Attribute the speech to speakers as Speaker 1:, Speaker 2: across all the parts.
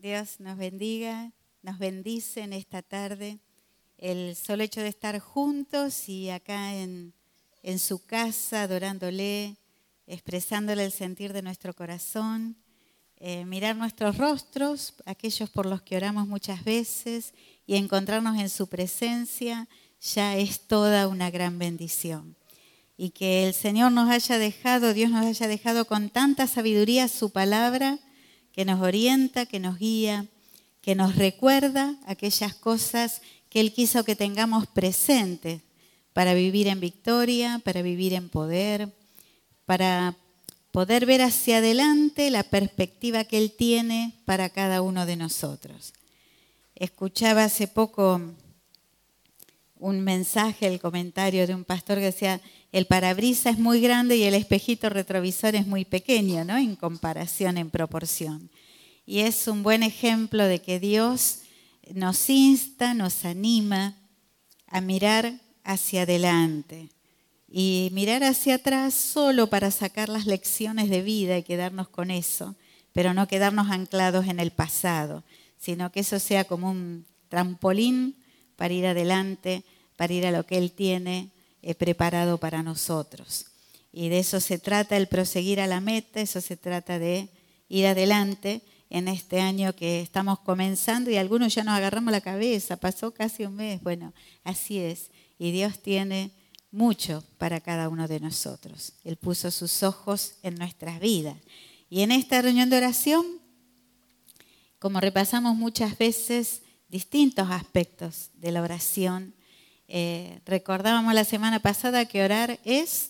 Speaker 1: Dios nos bendiga, nos bendice en esta tarde. El solo hecho de estar juntos y acá en su casa, adorándole, expresándole el sentir de nuestro corazón, mirar nuestros rostros, aquellos por los que oramos muchas veces, y encontrarnos en su presencia, ya es toda una gran bendición. Y que el Señor nos haya dejado, Dios nos haya dejado con tanta sabiduría su palabra, que nos orienta, que nos guía, que nos recuerda aquellas cosas que Él quiso que tengamos presentes para vivir en victoria, para vivir en poder, para poder ver hacia adelante la perspectiva que Él tiene para cada uno de nosotros. Escuchaba hace poco un mensaje, el comentario de un pastor que decía: el parabrisas es muy grande y el espejito retrovisor es muy pequeño, ¿no? En comparación, en proporción. Y es un buen ejemplo de que Dios nos insta, nos anima a mirar hacia adelante y mirar hacia atrás solo para sacar las lecciones de vida y quedarnos con eso, pero no quedarnos anclados en el pasado, sino que eso sea como un trampolín para ir adelante, para ir a lo que Él tiene preparado para nosotros. Y de eso se trata el proseguir a la meta, eso se trata de ir adelante en este año que estamos comenzando, y algunos ya nos agarramos la cabeza, pasó casi un mes. Bueno, así es, y Dios tiene mucho para cada uno de nosotros. Él puso sus ojos en nuestras vidas. Y en esta reunión de oración, como repasamos muchas veces distintos aspectos de la oración, recordábamos la semana pasada que orar es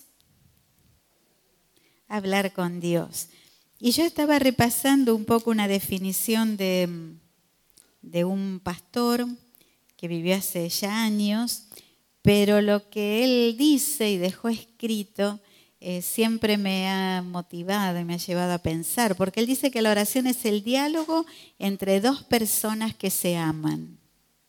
Speaker 1: hablar con Dios. Y yo estaba repasando un poco una definición de un pastor que vivió hace ya años, pero lo que él dice y dejó escrito siempre me ha motivado y me ha llevado a pensar, porque él dice que la oración es el diálogo entre dos personas que se aman,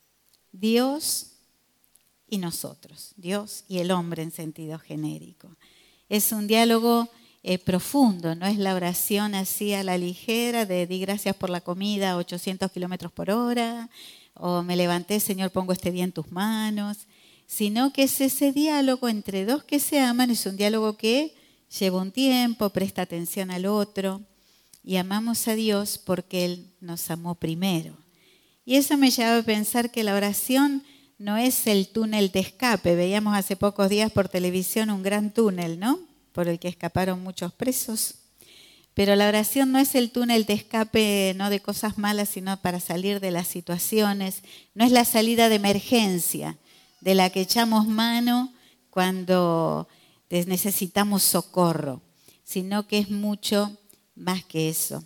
Speaker 1: Dios y nosotros, Dios y el hombre en sentido genérico. Es un diálogo profundo, no es la oración así a la ligera de di gracias por la comida a 800 kilómetros por hora, o me levanté, Señor, pongo este día en tus manos, sino que es ese diálogo entre dos que se aman, es un diálogo que lleva un tiempo, presta atención al otro, y amamos a Dios porque Él nos amó primero. Y eso me lleva a pensar que la oración no es el túnel de escape. Veíamos hace pocos días por televisión un gran túnel, ¿no?, por el que escaparon muchos presos. Pero la oración no es el túnel de escape, no de cosas malas, sino para salir de las situaciones. No es la salida de emergencia de la que echamos mano cuando necesitamos socorro, sino que es mucho más que eso.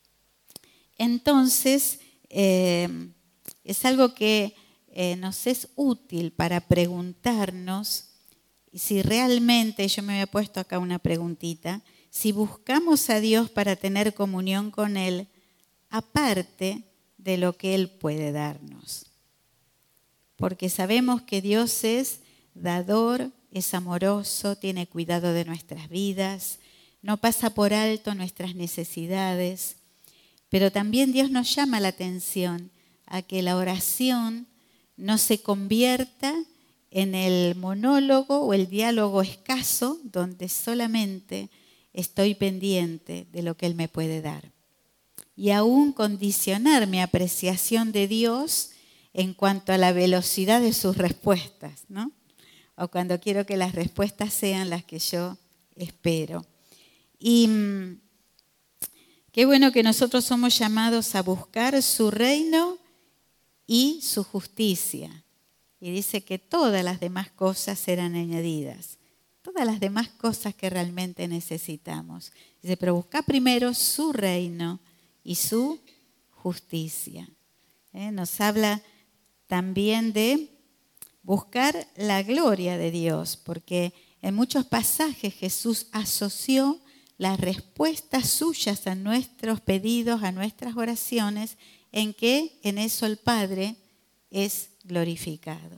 Speaker 1: Entonces, es algo que nos es útil para preguntarnos si realmente, yo me había puesto acá una preguntita, si buscamos a Dios para tener comunión con Él, aparte de lo que Él puede darnos. Porque sabemos que Dios es dador, es amoroso, tiene cuidado de nuestras vidas, no pasa por alto nuestras necesidades, pero también Dios nos llama la atención a que la oración no se convierta en el monólogo o el diálogo escaso donde solamente estoy pendiente de lo que Él me puede dar. Y aún condicionar mi apreciación de Dios en cuanto a la velocidad de sus respuestas, ¿no? O cuando quiero que las respuestas sean las que yo espero. Y qué bueno que nosotros somos llamados a buscar su reino y su justicia. Y dice que todas las demás cosas serán añadidas. Todas las demás cosas que realmente necesitamos. Dice, pero busca primero su reino y su justicia. Nos habla también de buscar la gloria de Dios, porque en muchos pasajes Jesús asoció las respuestas suyas a nuestros pedidos, a nuestras oraciones, en que en eso el Padre es glorificado.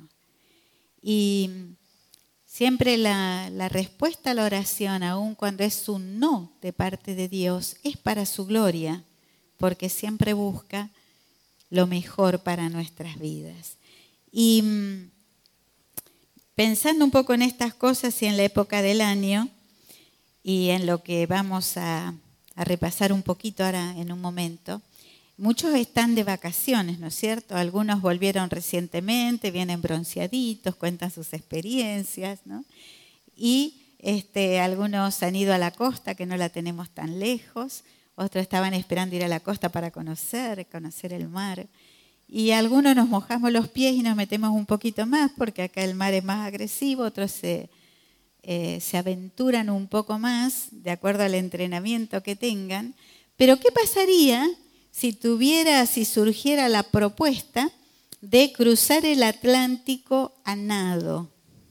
Speaker 1: Y siempre la respuesta a la oración, aun cuando es un no de parte de Dios, es para su gloria, porque siempre busca lo mejor para nuestras vidas. Y pensando un poco en estas cosas y en la época del año y en lo que vamos a repasar un poquito ahora en un momento, muchos están de vacaciones, ¿no es cierto? Algunos volvieron recientemente, vienen bronceaditos, cuentan sus experiencias, ¿no? Y algunos han ido a la costa, que no la tenemos tan lejos, otros estaban esperando ir a la costa para conocer el mar. Y algunos nos mojamos los pies y nos metemos un poquito más, porque acá el mar es más agresivo, otros se aventuran un poco más, de acuerdo al entrenamiento que tengan. Pero ¿qué pasaría si surgiera la propuesta de cruzar el Atlántico a nado?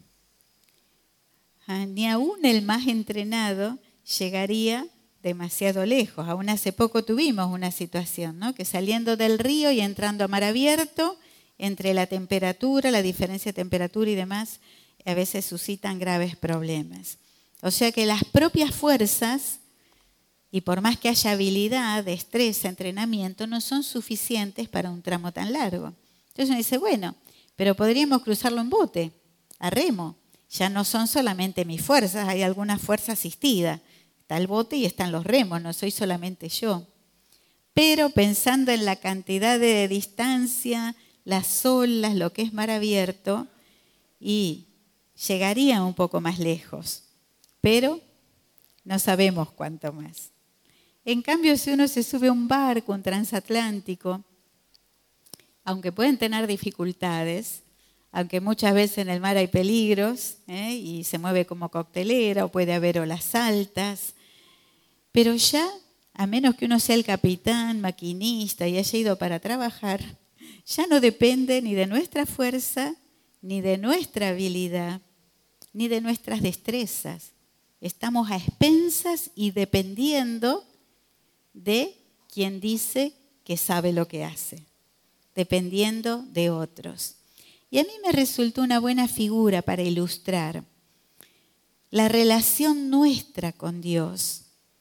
Speaker 1: Ni aún el más entrenado llegaría demasiado lejos. Aún hace poco tuvimos una situación, ¿no? Que saliendo del río y entrando a mar abierto, entre la temperatura, la diferencia de temperatura y demás, a veces suscitan graves problemas. O sea que las propias fuerzas, y por más que haya habilidad, destreza, entrenamiento, no son suficientes para un tramo tan largo. Entonces uno dice, bueno, pero podríamos cruzarlo en bote, a remo. Ya no son solamente mis fuerzas, hay alguna fuerza asistida. Está el bote y están los remos, no soy solamente yo. Pero pensando en la cantidad de distancia, las olas, lo que es mar abierto, y llegaría un poco más lejos, pero no sabemos cuánto más. En cambio, si uno se sube a un barco, un transatlántico, aunque pueden tener dificultades, aunque muchas veces en el mar hay peligros, y se mueve como coctelera o puede haber olas altas, pero ya, a menos que uno sea el capitán, maquinista y haya ido para trabajar, ya no depende ni de nuestra fuerza, ni de nuestra habilidad, ni de nuestras destrezas. Estamos a expensas y dependiendo de quien dice que sabe lo que hace, dependiendo de otros. Y a mí me resultó una buena figura para ilustrar la relación nuestra con Dios.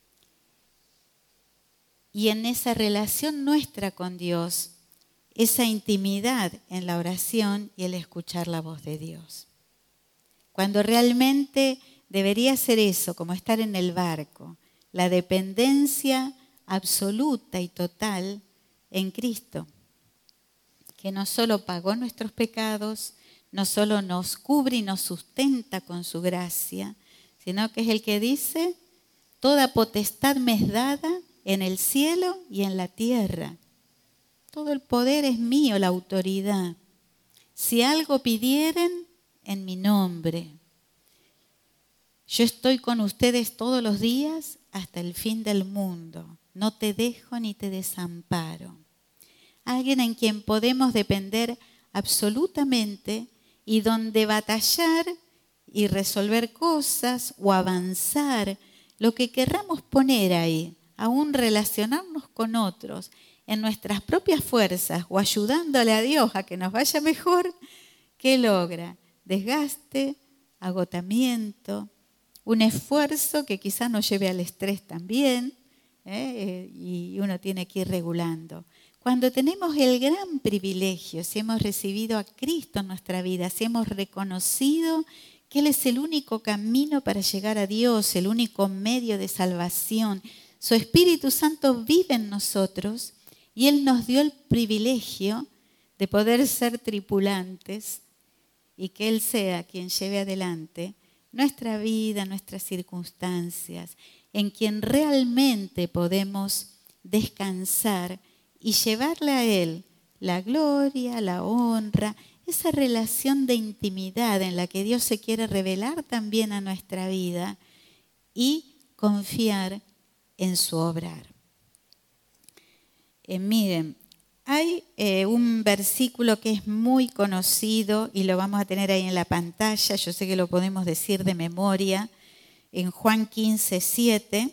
Speaker 1: Y en esa relación nuestra con Dios, esa intimidad en la oración y el escuchar la voz de Dios. Cuando realmente debería ser eso, como estar en el barco, la dependencia absoluta y total en Cristo, que no solo pagó nuestros pecados, no solo nos cubre y nos sustenta con su gracia, sino que es el que dice, toda potestad me es dada en el cielo y en la tierra. Todo el poder es mío, la autoridad. Si algo pidieren en mi nombre, yo estoy con ustedes todos los días hasta el fin del mundo. No te dejo ni te desamparo. Alguien en quien podemos depender absolutamente y donde batallar y resolver cosas o avanzar, lo que querramos poner ahí, aún relacionarnos con otros, en nuestras propias fuerzas o ayudándole a Dios a que nos vaya mejor, ¿qué logra? Desgaste, agotamiento, un esfuerzo que quizás nos lleve al estrés también, y uno tiene que ir regulando. Cuando tenemos el gran privilegio, si hemos recibido a Cristo en nuestra vida, si hemos reconocido que Él es el único camino para llegar a Dios, el único medio de salvación, su Espíritu Santo vive en nosotros y Él nos dio el privilegio de poder ser tripulantes y que Él sea quien lleve adelante nuestra vida, nuestras circunstancias, en quien realmente podemos descansar y llevarle a Él la gloria, la honra, esa relación de intimidad en la que Dios se quiere revelar también a nuestra vida y confiar en su obrar. Miren, hay un versículo que es muy conocido y lo vamos a tener ahí en la pantalla, yo sé que lo podemos decir de memoria, en Juan 15, 7.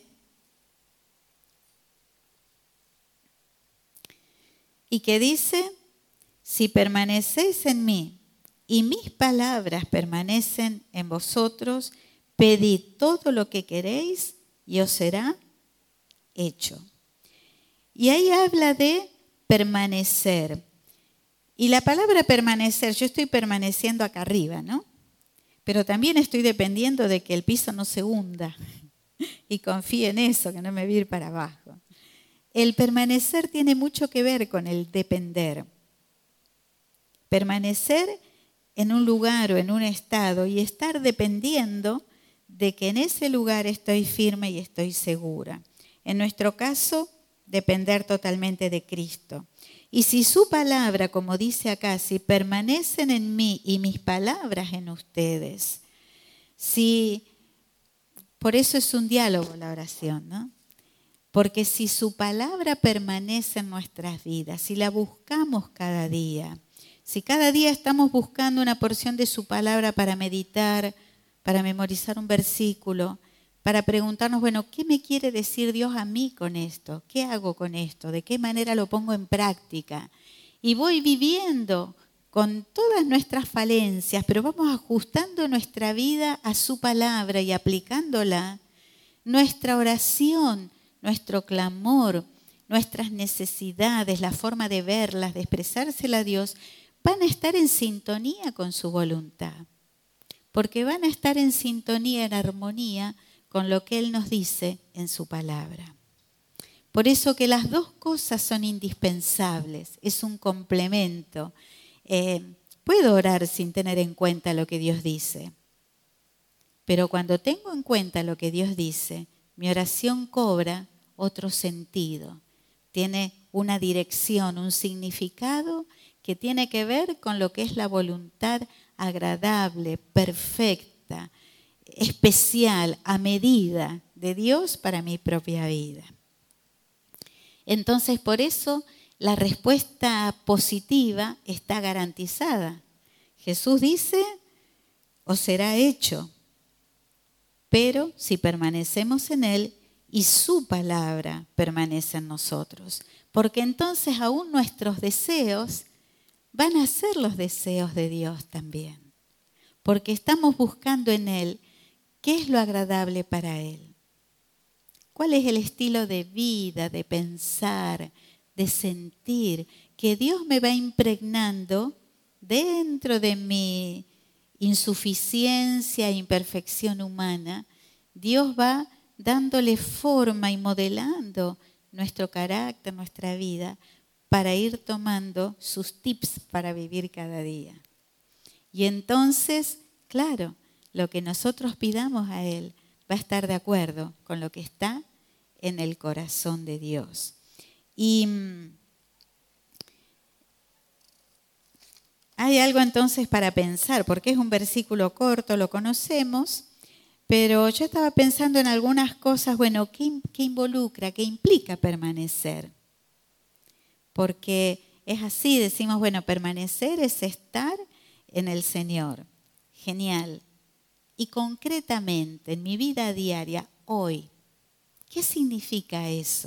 Speaker 1: Y que dice, si permanecéis en mí y mis palabras permanecen en vosotros, pedid todo lo que queréis y os será hecho. Y ahí habla de permanecer. Y la palabra permanecer, yo estoy permaneciendo acá arriba, ¿no? Pero también estoy dependiendo de que el piso no se hunda. Y confío en eso, que no me voy a ir para abajo. El permanecer tiene mucho que ver con el depender. Permanecer en un lugar o en un estado y estar dependiendo de que en ese lugar estoy firme y estoy segura. En nuestro caso, depender totalmente de Cristo. Y si su palabra, como dice acá, si permanecen en mí y mis palabras en ustedes, por eso es un diálogo la oración, ¿no? Porque si su palabra permanece en nuestras vidas, si la buscamos cada día, si cada día estamos buscando una porción de su palabra para meditar, para memorizar un versículo, para preguntarnos, bueno, ¿qué me quiere decir Dios a mí con esto? ¿Qué hago con esto? ¿De qué manera lo pongo en práctica? Y voy viviendo con todas nuestras falencias, pero vamos ajustando nuestra vida a su palabra y aplicándola. Nuestra oración, nuestro clamor, nuestras necesidades, la forma de verlas, de expresársela a Dios, van a estar en sintonía con su voluntad. Porque van a estar en sintonía, en armonía con lo que Él nos dice en su palabra. Por eso que las dos cosas son indispensables, es un complemento. Puedo orar sin tener en cuenta lo que Dios dice, pero cuando tengo en cuenta lo que Dios dice, mi oración cobra otro sentido, tiene una dirección, un significado que tiene que ver con lo que es la voluntad agradable, perfecta, especial, a medida de Dios para mi propia vida. Entonces, por eso la respuesta positiva está garantizada. Jesús dice, os será hecho, pero si permanecemos en Él y su palabra permanece en nosotros. Porque entonces aún nuestros deseos van a ser los deseos de Dios también. Porque estamos buscando en Él qué es lo agradable para Él. ¿Cuál es el estilo de vida, de pensar, de sentir que Dios me va impregnando dentro de mi insuficiencia e imperfección humana? Dios va dándole forma y modelando nuestro carácter, nuestra vida, para ir tomando sus tips para vivir cada día. Y entonces, claro, lo que nosotros pidamos a Él va a estar de acuerdo con lo que está en el corazón de Dios. Y hay algo entonces para pensar, porque es un versículo corto, lo conocemos, pero yo estaba pensando en algunas cosas, bueno, ¿qué involucra, qué implica permanecer? Porque es así, decimos, bueno, permanecer es estar en el Señor. Genial. Y concretamente, en mi vida diaria, hoy, ¿qué significa eso?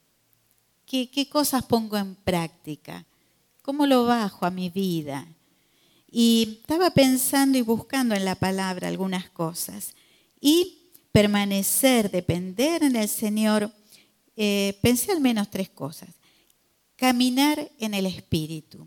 Speaker 1: ¿Qué cosas pongo en práctica? ¿Cómo lo bajo a mi vida? Y estaba pensando y buscando en la palabra algunas cosas. Y permanecer, depender en el Señor, pensé al menos 3 cosas. Caminar en el Espíritu.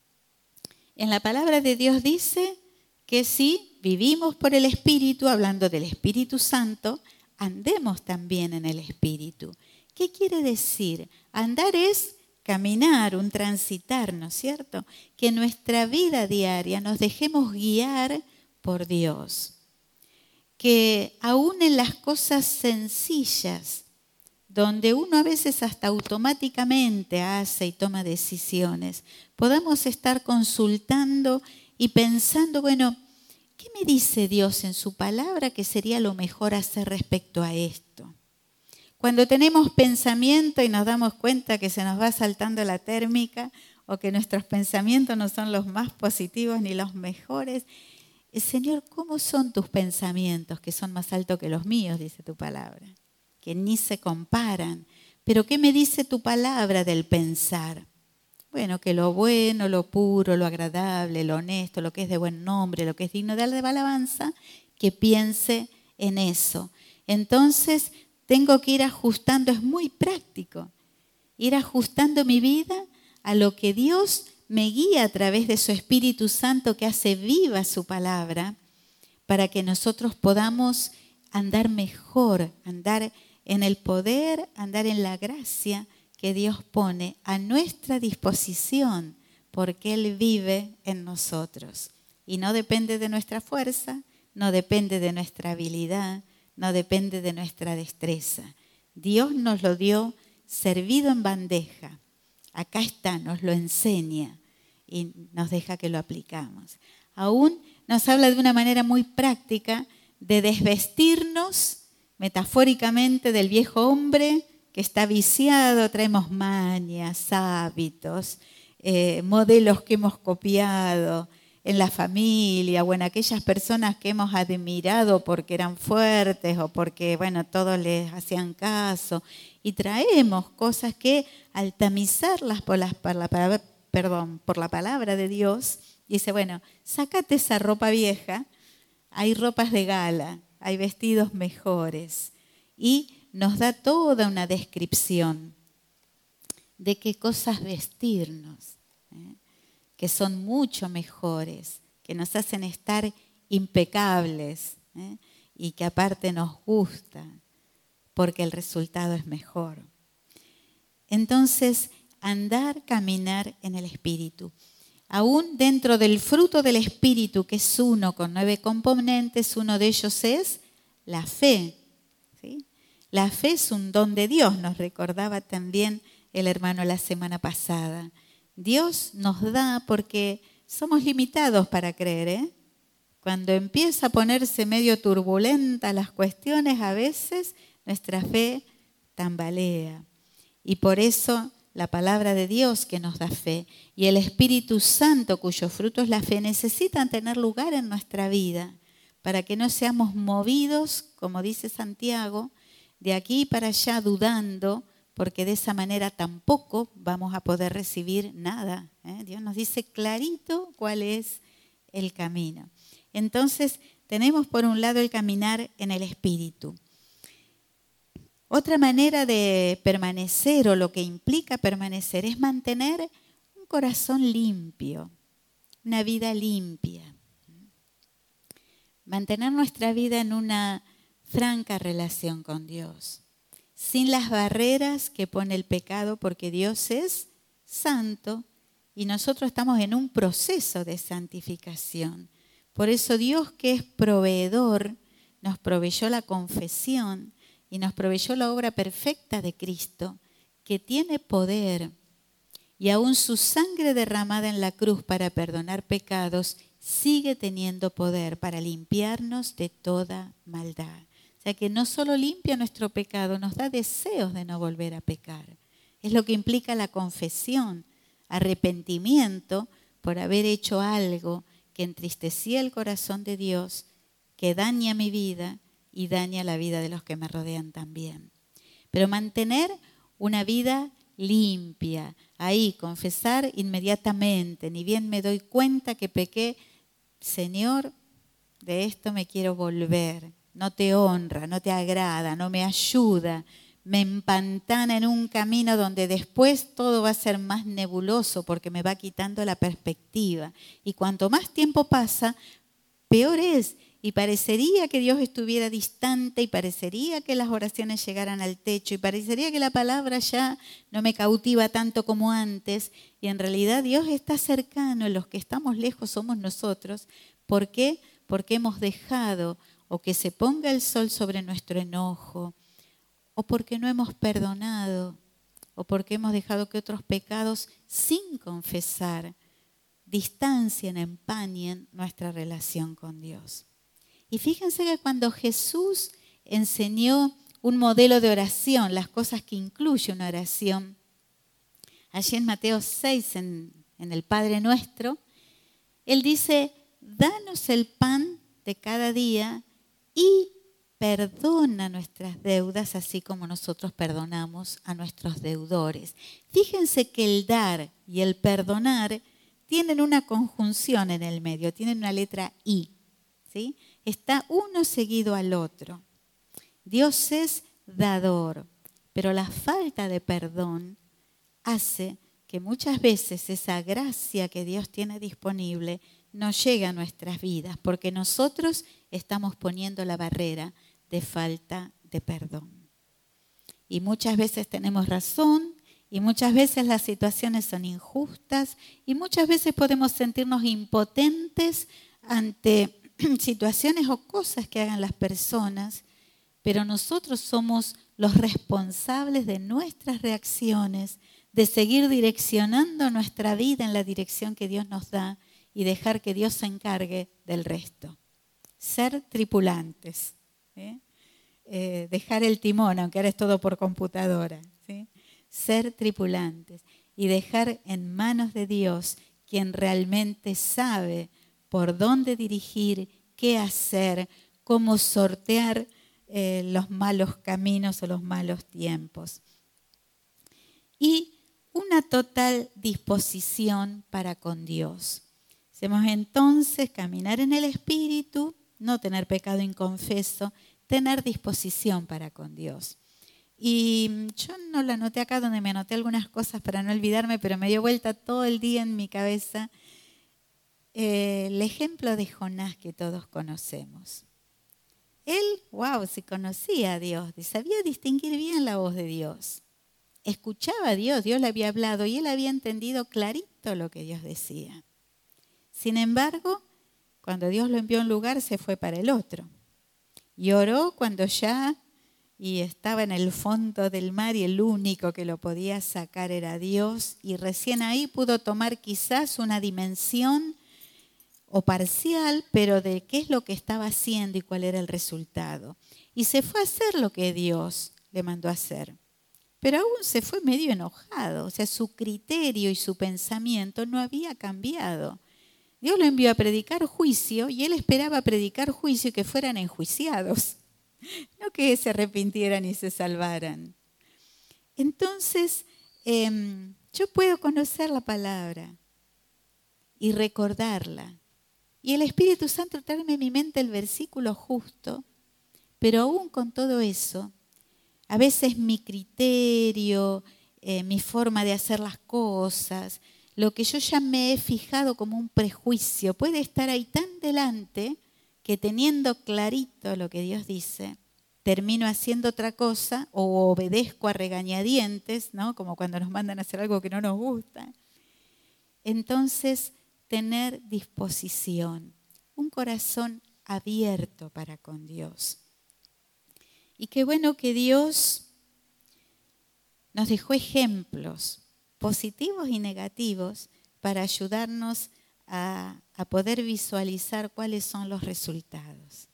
Speaker 1: En la palabra de Dios dice que si vivimos por el Espíritu, hablando del Espíritu Santo, andemos también en el Espíritu. ¿Qué quiere decir? Andar es caminar, un transitar, ¿no es cierto? Que en nuestra vida diaria nos dejemos guiar por Dios. Que aún en las cosas sencillas, donde uno a veces hasta automáticamente hace y toma decisiones, podamos estar consultando y pensando, bueno, ¿qué me dice Dios en su palabra que sería lo mejor hacer respecto a esto? Cuando tenemos pensamiento y nos damos cuenta que se nos va saltando la térmica o que nuestros pensamientos no son los más positivos ni los mejores, Señor, ¿cómo son tus pensamientos que son más altos que los míos? Dice tu palabra, que ni se comparan. Pero ¿qué me dice tu palabra del pensar? Bueno, que lo bueno, lo puro, lo agradable, lo honesto, lo que es de buen nombre, lo que es digno de alabanza, que piense en eso. Entonces, tengo que ir ajustando, es muy práctico, ir ajustando mi vida a lo que Dios me guía a través de su Espíritu Santo que hace viva su palabra, para que nosotros podamos andar mejor, andar en el poder, andar en la gracia que Dios pone a nuestra disposición, porque Él vive en nosotros. Y no depende de nuestra fuerza, no depende de nuestra habilidad, no depende de nuestra destreza. Dios nos lo dio servido en bandeja. Acá está, nos lo enseña y nos deja que lo aplicamos. Aún nos habla de una manera muy práctica de desvestirnos metafóricamente del viejo hombre que está viciado. Traemos mañas, hábitos, modelos que hemos copiado en la familia o en aquellas personas que hemos admirado porque eran fuertes o porque, todos les hacían caso. Y traemos cosas que al tamizarlas por la palabra de Dios, dice, sácate esa ropa vieja, hay ropas de gala, hay vestidos mejores. Y nos da toda una descripción de qué cosas vestirnos, que son mucho mejores, que nos hacen estar impecables, y que aparte nos gustan, porque el resultado es mejor. Entonces, caminar en el Espíritu. Aún dentro del fruto del Espíritu, que es uno con 9 componentes, uno de ellos es la fe. ¿Sí? La fe es un don de Dios, nos recordaba también el hermano la semana pasada. Dios nos da porque somos limitados para creer, Cuando empieza a ponerse medio turbulenta las cuestiones, a veces nuestra fe tambalea. Y por eso la palabra de Dios que nos da fe y el Espíritu Santo, cuyo fruto es la fe, necesitan tener lugar en nuestra vida para que no seamos movidos, como dice Santiago, de aquí para allá dudando, porque de esa manera tampoco vamos a poder recibir nada. Dios nos dice clarito cuál es el camino. Entonces, tenemos por un lado el caminar en el Espíritu. Otra manera de permanecer, o lo que implica permanecer, es mantener un corazón limpio, una vida limpia. Mantener nuestra vida en una franca relación con Dios, sin las barreras que pone el pecado, porque Dios es santo y nosotros estamos en un proceso de santificación. Por eso Dios, que es proveedor, nos proveyó la confesión y nos proveyó la obra perfecta de Cristo, que tiene poder, y aún su sangre derramada en la cruz para perdonar pecados sigue teniendo poder para limpiarnos de toda maldad. O sea que no solo limpia nuestro pecado, nos da deseos de no volver a pecar. Es lo que implica la confesión, arrepentimiento por haber hecho algo que entristecía el corazón de Dios, que daña mi vida y daña la vida de los que me rodean también. Pero mantener una vida limpia, ahí, confesar inmediatamente, ni bien me doy cuenta que pequé, Señor, de esto me quiero volver, no te honra, no te agrada, no me ayuda, me empantana en un camino donde después todo va a ser más nebuloso porque me va quitando la perspectiva. Y cuanto más tiempo pasa, peor es. Y parecería que Dios estuviera distante y parecería que las oraciones llegaran al techo y parecería que la palabra ya no me cautiva tanto como antes. Y en realidad Dios está cercano, los que estamos lejos somos nosotros. ¿Por qué? Porque hemos dejado o que se ponga el sol sobre nuestro enojo, o porque no hemos perdonado, o porque hemos dejado que otros pecados sin confesar distancien, empañen nuestra relación con Dios. Y fíjense que cuando Jesús enseñó un modelo de oración, las cosas que incluye una oración, allí en Mateo 6, en el Padre Nuestro, Él dice, danos el pan de cada día y perdona nuestras deudas, así como nosotros perdonamos a nuestros deudores. Fíjense que el dar y el perdonar tienen una conjunción en el medio, tienen una letra I, ¿sí? Está uno seguido al otro. Dios es dador, pero la falta de perdón hace que muchas veces esa gracia que Dios tiene disponible no llega a nuestras vidas porque nosotros estamos poniendo la barrera de falta de perdón. Y muchas veces tenemos razón y muchas veces las situaciones son injustas y muchas veces podemos sentirnos impotentes ante situaciones o cosas que hagan las personas, pero nosotros somos los responsables de nuestras reacciones, de seguir direccionando nuestra vida en la dirección que Dios nos da y dejar que Dios se encargue del resto. Ser tripulantes, ¿sí? Dejar el timón, aunque ahora es todo por computadora, ¿sí? Ser tripulantes y dejar en manos de Dios, quien realmente sabe por dónde dirigir, qué hacer, cómo sortear los malos caminos o los malos tiempos. Y una total disposición para con Dios. Hacemos entonces caminar en el Espíritu, no tener pecado inconfeso, tener disposición para con Dios. Y yo no lo anoté acá donde me anoté algunas cosas para no olvidarme, pero me dio vuelta todo el día en mi cabeza el ejemplo de Jonás que todos conocemos. Él, sí conocía a Dios, sabía distinguir bien la voz de Dios. Escuchaba a Dios, Dios le había hablado y él había entendido clarito lo que Dios decía. Sin embargo, cuando Dios lo envió a un lugar, se fue para el otro. Y oró cuando ya estaba en el fondo del mar y el único que lo podía sacar era Dios. Y recién ahí pudo tomar quizás una dimensión o parcial, pero de qué es lo que estaba haciendo y cuál era el resultado. Y se fue a hacer lo que Dios le mandó a hacer. Pero aún se fue medio enojado, o sea, su criterio y su pensamiento no había cambiado. Dios lo envió a predicar juicio y él esperaba predicar juicio y que fueran enjuiciados, no que se arrepintieran y se salvaran. Entonces, yo puedo conocer la palabra y recordarla. Y el Espíritu Santo traerme a mi mente el versículo justo, pero aún con todo eso, a veces mi criterio, mi forma de hacer las cosas, lo que yo ya me he fijado como un prejuicio, puede estar ahí tan delante que teniendo clarito lo que Dios dice, termino haciendo otra cosa o obedezco a regañadientes, ¿no? Como cuando nos mandan a hacer algo que no nos gusta. Entonces, tener disposición, un corazón abierto para con Dios. Y qué bueno que Dios nos dejó ejemplos positivos y negativos para ayudarnos a poder visualizar cuáles son los resultados.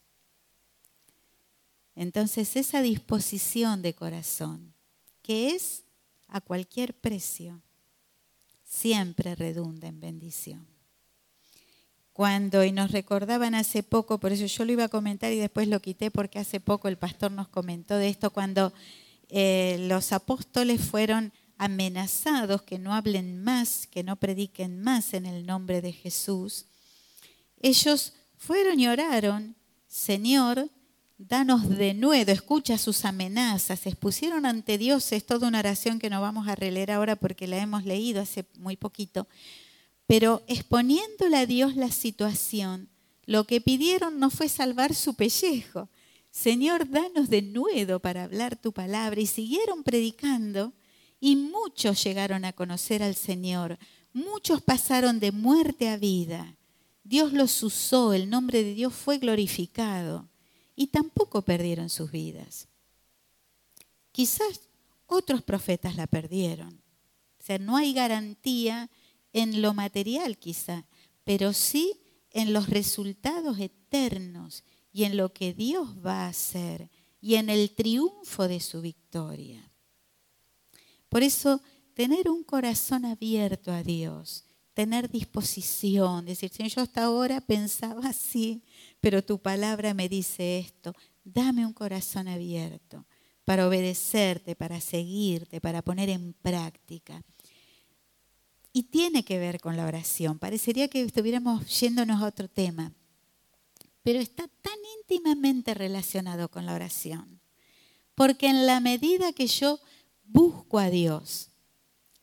Speaker 1: Entonces, esa disposición de corazón, que es a cualquier precio, siempre redunda en bendición. Y nos recordaban hace poco, por eso yo lo iba a comentar y después lo quité porque hace poco el pastor nos comentó de esto, cuando los apóstoles fueron amenazados que no hablen más, que no prediquen más en el nombre de Jesús. Ellos fueron y oraron, Señor, danos denuedo, escucha sus amenazas, expusieron ante Dios, es toda una oración que no vamos a releer ahora porque la hemos leído hace muy poquito, pero exponiéndole a Dios la situación, lo que pidieron no fue salvar su pellejo. Señor, danos denuedo para hablar tu palabra. Y siguieron predicando y muchos llegaron a conocer al Señor. Muchos pasaron de muerte a vida. Dios los usó, el nombre de Dios fue glorificado y tampoco perdieron sus vidas. Quizás otros profetas la perdieron. O sea, no hay garantía en lo material quizá, pero sí en los resultados eternos y en lo que Dios va a hacer y en el triunfo de su victoria. Por eso, tener un corazón abierto a Dios, tener disposición, decir, Señor, yo hasta ahora pensaba así, pero tu palabra me dice esto, dame un corazón abierto para obedecerte, para seguirte, para poner en práctica. Y tiene que ver con la oración. Parecería que estuviéramos yéndonos a otro tema, pero está tan íntimamente relacionado con la oración. Porque en la medida que yo busco a Dios,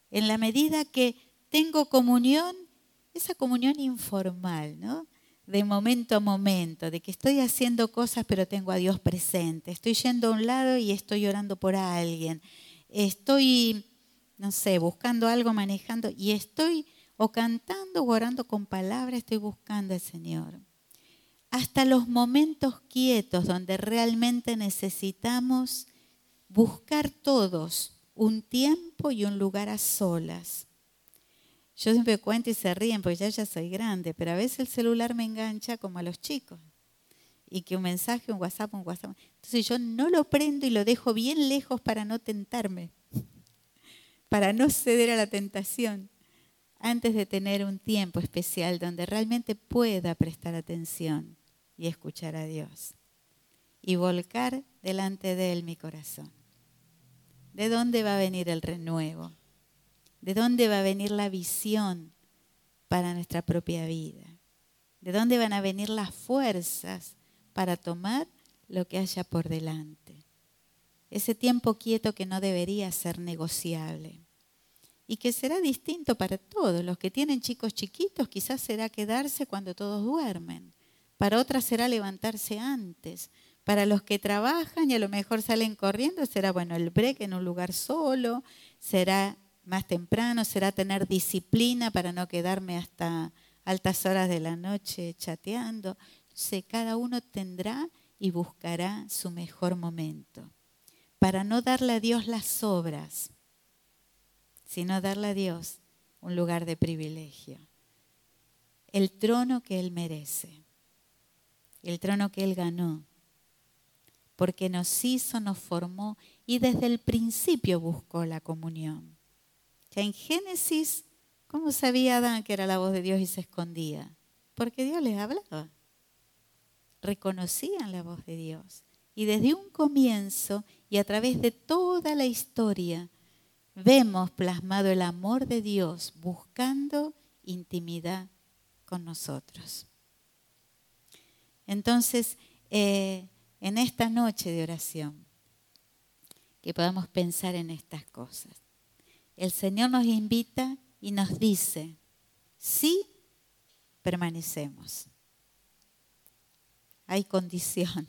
Speaker 1: en la medida que tengo comunión, esa comunión informal, ¿no? De momento a momento, de que estoy haciendo cosas pero tengo a Dios presente. Estoy yendo a un lado y estoy orando por alguien. Estoy, no sé, buscando algo, manejando y estoy o cantando o orando con palabras, estoy buscando al Señor. Hasta los momentos quietos donde realmente necesitamos buscar todos un tiempo y un lugar a solas. Yo siempre cuento y se ríen porque ya soy grande, pero a veces el celular me engancha como a los chicos. Y que un mensaje, un WhatsApp. Entonces yo no lo prendo y lo dejo bien lejos para no tentarme, para no ceder a la tentación, antes de tener un tiempo especial donde realmente pueda prestar atención y escuchar a Dios. Y volcar delante de Él mi corazón. ¿De dónde va a venir el renuevo? ¿De dónde va a venir la visión para nuestra propia vida? ¿De dónde van a venir las fuerzas para tomar lo que haya por delante? Ese tiempo quieto que no debería ser negociable y que será distinto para todos. Los que tienen chicos chiquitos quizás será quedarse cuando todos duermen. Para otras será levantarse antes. Para los que trabajan y a lo mejor salen corriendo será, bueno, el break en un lugar solo, será más temprano, será tener disciplina para no quedarme hasta altas horas de la noche chateando. Cada uno tendrá y buscará su mejor momento. Para no darle a Dios las obras, sino darle a Dios un lugar de privilegio. El trono que Él merece, el trono que Él ganó, porque nos hizo, nos formó y desde el principio buscó la comunión. Ya en Génesis, ¿cómo sabía Adán que era la voz de Dios y se escondía? Porque Dios les hablaba. Reconocían la voz de Dios. Y desde un comienzo y a través de toda la historia, vemos plasmado el amor de Dios buscando intimidad con nosotros. Entonces, en esta noche de oración, que podamos pensar en estas cosas. El Señor nos invita y nos dice, sí, permanecemos. Hay condición.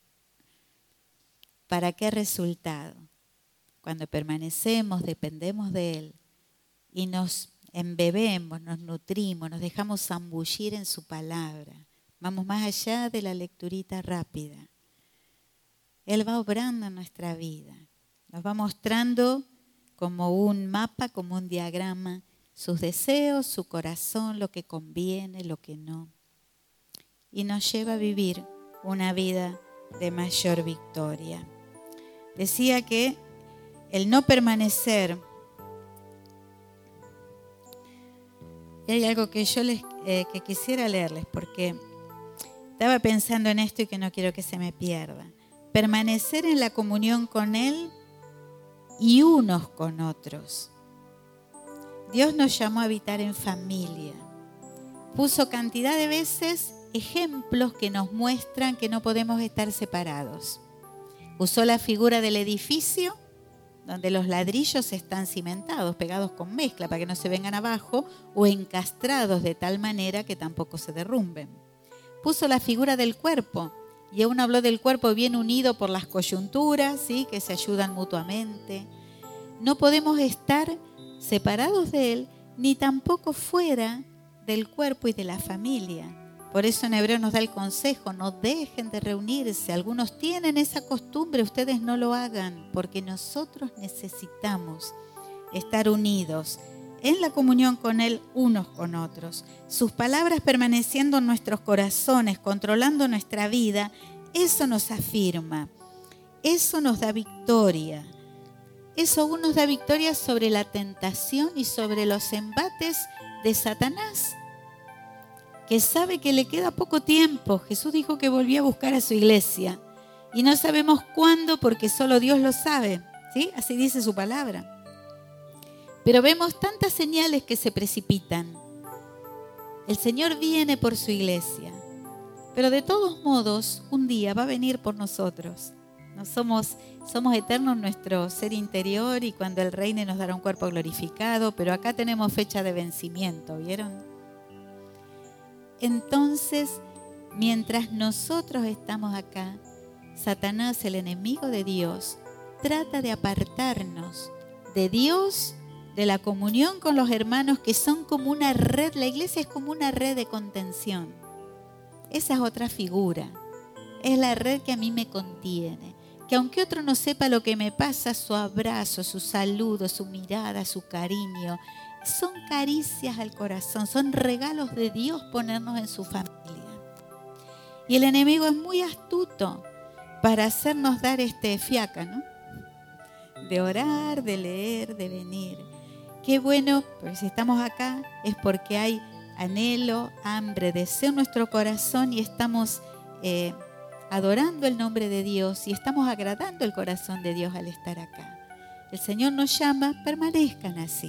Speaker 1: ¿Para qué resultado? Cuando permanecemos, dependemos de Él y nos embebemos, nos nutrimos, nos dejamos zambullir en su palabra. Vamos más allá de la lecturita rápida. Él va obrando en nuestra vida. Nos va mostrando como un mapa, como un diagrama, sus deseos, su corazón, lo que conviene, lo que no. Y nos lleva a vivir una vida de mayor victoria. Decía que el no permanecer, y hay algo que yo que quisiera leerles, porque estaba pensando en esto y que no quiero que se me pierda. Permanecer en la comunión con Él y unos con otros. Dios nos llamó a habitar en familia. Puso cantidad de veces ejemplos que nos muestran que no podemos estar separados. Usó la figura del edificio, donde los ladrillos están cimentados, pegados con mezcla para que no se vengan abajo, o encastrados de tal manera que tampoco se derrumben. Puso la figura del cuerpo, y aún habló del cuerpo bien unido por las coyunturas, ¿sí? Que se ayudan mutuamente. No podemos estar separados de Él, ni tampoco fuera del cuerpo y de la familia. Por eso en Hebreo nos da el consejo, no dejen de reunirse. Algunos tienen esa costumbre, ustedes no lo hagan, porque nosotros necesitamos estar unidos en la comunión con Él unos con otros. Sus palabras permaneciendo en nuestros corazones, controlando nuestra vida, eso nos afirma, eso nos da victoria. Eso aún nos da victoria sobre la tentación y sobre los embates de Satanás, que sabe que le queda poco tiempo. Jesús dijo que volvía a buscar a su iglesia y no sabemos cuándo porque solo Dios lo sabe, ¿sí? Así dice su palabra. Pero vemos tantas señales que se precipitan. El Señor viene por su iglesia, pero de todos modos un día va a venir por nosotros. No somos eternos en nuestro ser interior y cuando Él reine nos dará un cuerpo glorificado, pero acá tenemos fecha de vencimiento, ¿vieron? Entonces, mientras nosotros estamos acá, Satanás, el enemigo de Dios, trata de apartarnos de Dios, de la comunión con los hermanos que son como una red. La iglesia es como una red de contención. Esa es otra figura. Es la red que a mí me contiene. Que aunque otro no sepa lo que me pasa, su abrazo, su saludo, su mirada, su cariño, son caricias al corazón, son regalos de Dios ponernos en su familia. Y el enemigo es muy astuto para hacernos dar fiaca, ¿no? De orar, de leer, de venir. Qué bueno, porque si estamos acá es porque hay anhelo, hambre, deseo en nuestro corazón y estamos adorando el nombre de Dios y estamos agradando el corazón de Dios al estar acá. El Señor nos llama, permanezcan así,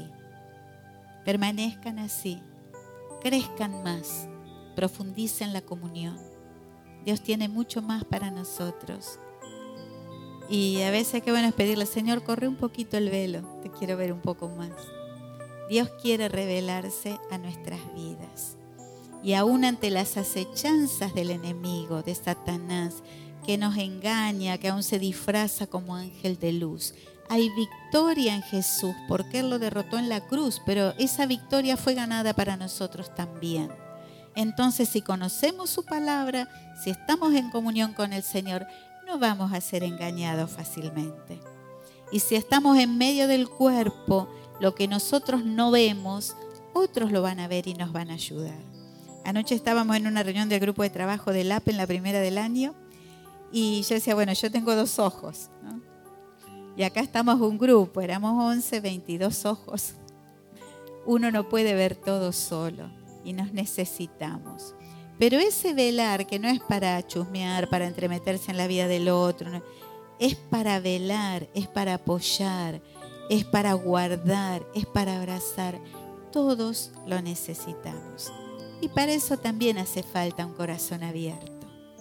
Speaker 1: crezcan más, profundicen la comunión. Dios tiene mucho más para nosotros. Y a veces qué bueno es pedirle, Señor, corre un poquito el velo, te quiero ver un poco más. Dios quiere revelarse a nuestras vidas. Y aún ante las acechanzas del enemigo, de Satanás, que nos engaña, que aún se disfraza como ángel de luz, hay victoria en Jesús, porque Él lo derrotó en la cruz, pero esa victoria fue ganada para nosotros también. Entonces, si conocemos su palabra, si estamos en comunión con el Señor, no vamos a ser engañados fácilmente. Y si estamos en medio del cuerpo, lo que nosotros no vemos, otros lo van a ver y nos van a ayudar. Anoche estábamos en una reunión del grupo de trabajo del AP en la primera del año y yo decía, bueno, yo tengo 2 ojos, ¿no? Y acá estamos un grupo, éramos 11, 22 ojos. Uno no puede ver todo solo y nos necesitamos. Pero ese velar, que no es para chusmear, para entremeterse en la vida del otro, no, es para velar, es para apoyar, es para guardar, es para abrazar. Todos lo necesitamos. Y para eso también hace falta un corazón abierto.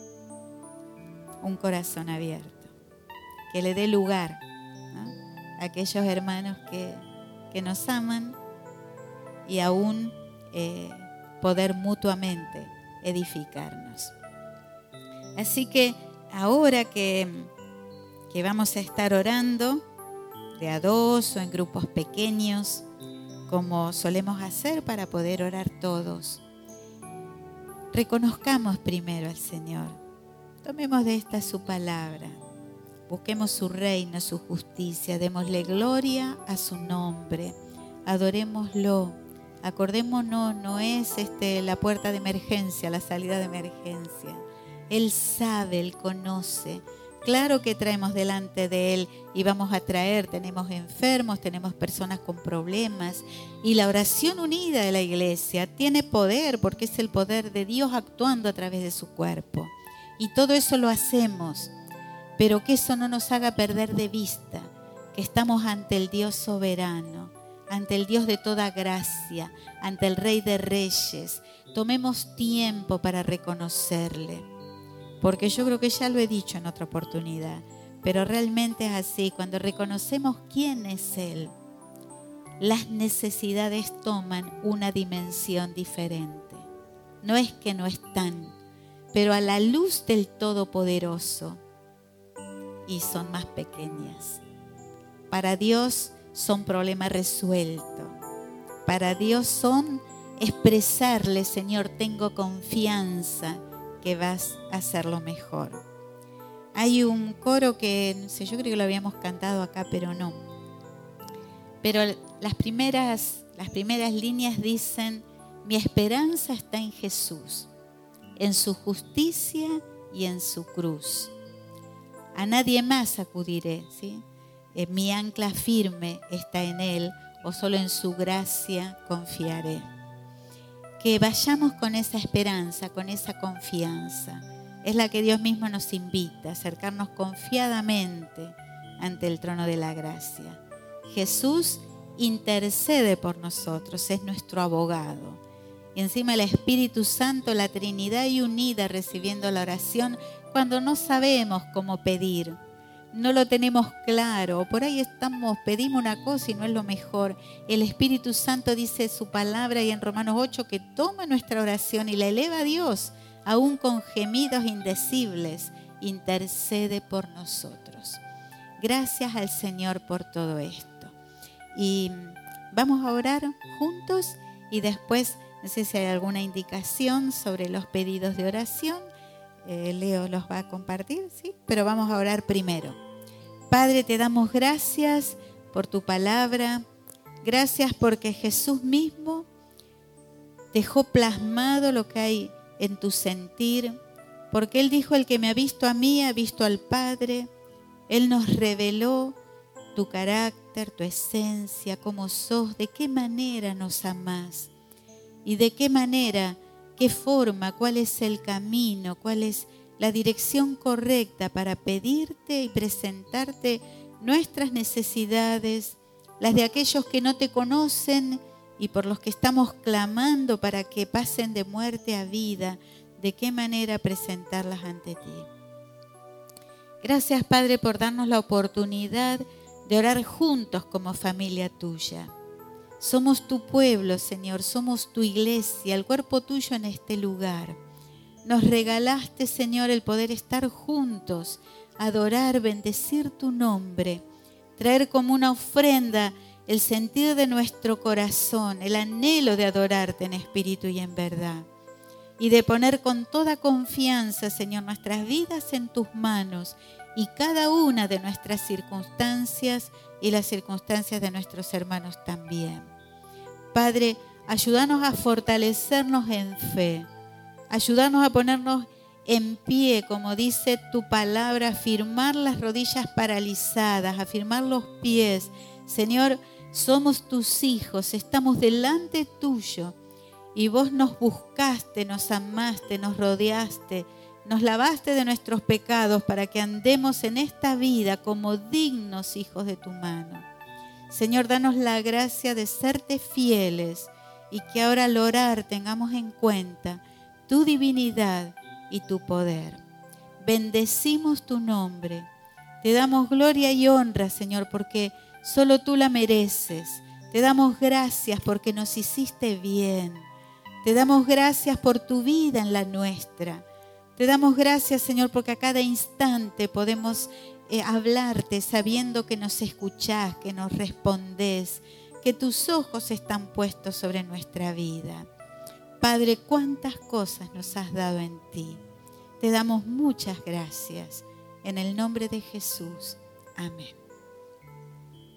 Speaker 1: Un corazón abierto. Que le dé lugar, ¿no?, a aquellos hermanos que nos aman y aún poder mutuamente edificarnos. Así que ahora que vamos a estar orando de a 2 o en grupos pequeños, como solemos hacer para poder orar todos, reconozcamos primero al Señor. Tomemos de esta su palabra. Busquemos su reino, su justicia. Démosle gloria a su nombre. Adorémoslo. Acordémonos, no es la puerta de emergencia, la salida de emergencia. Él sabe, Él conoce. Claro que traemos delante de Él y vamos a traer, tenemos enfermos, tenemos personas con problemas. Y la oración unida de la iglesia tiene poder porque es el poder de Dios actuando a través de su cuerpo. Y todo eso lo hacemos, pero que eso no nos haga perder de vista que estamos ante el Dios soberano, ante el Dios de toda gracia, ante el Rey de Reyes. Tomemos tiempo para reconocerle. Porque yo creo que ya lo he dicho en otra oportunidad, pero realmente es así. Cuando reconocemos quién es Él, las necesidades toman una dimensión diferente. No es que no están, pero a la luz del Todopoderoso, y son más pequeñas. Para Dios son problemas resueltos. Para Dios son expresarle, Señor, tengo confianza que vas a hacerlo mejor. Hay un coro que, no sé, yo creo que lo habíamos cantado acá, pero no. Pero las primeras líneas dicen, mi esperanza está en Jesús, en su justicia y en su cruz. A nadie más acudiré, ¿sí? Mi ancla firme está en Él, o solo en su gracia confiaré. Que vayamos con esa esperanza, con esa confianza. Es la que Dios mismo nos invita, a acercarnos confiadamente ante el trono de la gracia. Jesús intercede por nosotros, es nuestro abogado. Y encima el Espíritu Santo, la Trinidad y unida recibiendo la oración cuando no sabemos cómo pedir, no lo tenemos claro, o por ahí pedimos una cosa y no es lo mejor. El Espíritu Santo dice su palabra y en Romanos 8 que toma nuestra oración y la eleva a Dios, aún con gemidos indecibles, intercede por nosotros. Gracias al Señor por todo esto. Y vamos a orar juntos y después, no sé si hay alguna indicación sobre los pedidos de oración. Leo los va a compartir, ¿sí? Pero vamos a orar primero. Padre, te damos gracias por tu palabra. Gracias porque Jesús mismo dejó plasmado lo que hay en tu sentir. Porque Él dijo, el que me ha visto a mí, ha visto al Padre. Él nos reveló tu carácter, tu esencia, cómo sos, de qué manera nos amás y de qué manera, qué forma, cuál es el camino, cuál es la dirección correcta para pedirte y presentarte nuestras necesidades, las de aquellos que no te conocen y por los que estamos clamando para que pasen de muerte a vida, de qué manera presentarlas ante ti. Gracias, Padre, por darnos la oportunidad de orar juntos como familia tuya. Somos tu pueblo, Señor, somos tu iglesia, el cuerpo tuyo en este lugar. Nos regalaste, Señor, el poder estar juntos, adorar, bendecir tu nombre, traer como una ofrenda el sentir de nuestro corazón, el anhelo de adorarte en espíritu y en verdad. Y de poner con toda confianza, Señor, nuestras vidas en tus manos y cada una de nuestras circunstancias y las circunstancias de nuestros hermanos también. Padre, ayúdanos a fortalecernos en fe, ayúdanos a ponernos en pie, como dice tu palabra, a firmar las rodillas paralizadas, a firmar los pies. Señor, somos tus hijos, estamos delante tuyo y vos nos buscaste, nos amaste, nos rodeaste, nos lavaste de nuestros pecados para que andemos en esta vida como dignos hijos de tu mano. Señor, danos la gracia de serte fieles y que ahora al orar tengamos en cuenta tu divinidad y tu poder. Bendecimos tu nombre. Te damos gloria y honra, Señor, porque solo tú la mereces. Te damos gracias porque nos hiciste bien. Te damos gracias por tu vida en la nuestra. Te damos gracias, Señor, porque a cada instante podemos hablarte sabiendo que nos escuchás, que nos respondés, que tus ojos están puestos sobre nuestra vida. Padre, cuántas cosas nos has dado en ti. Te damos muchas gracias. En el nombre de Jesús. Amén.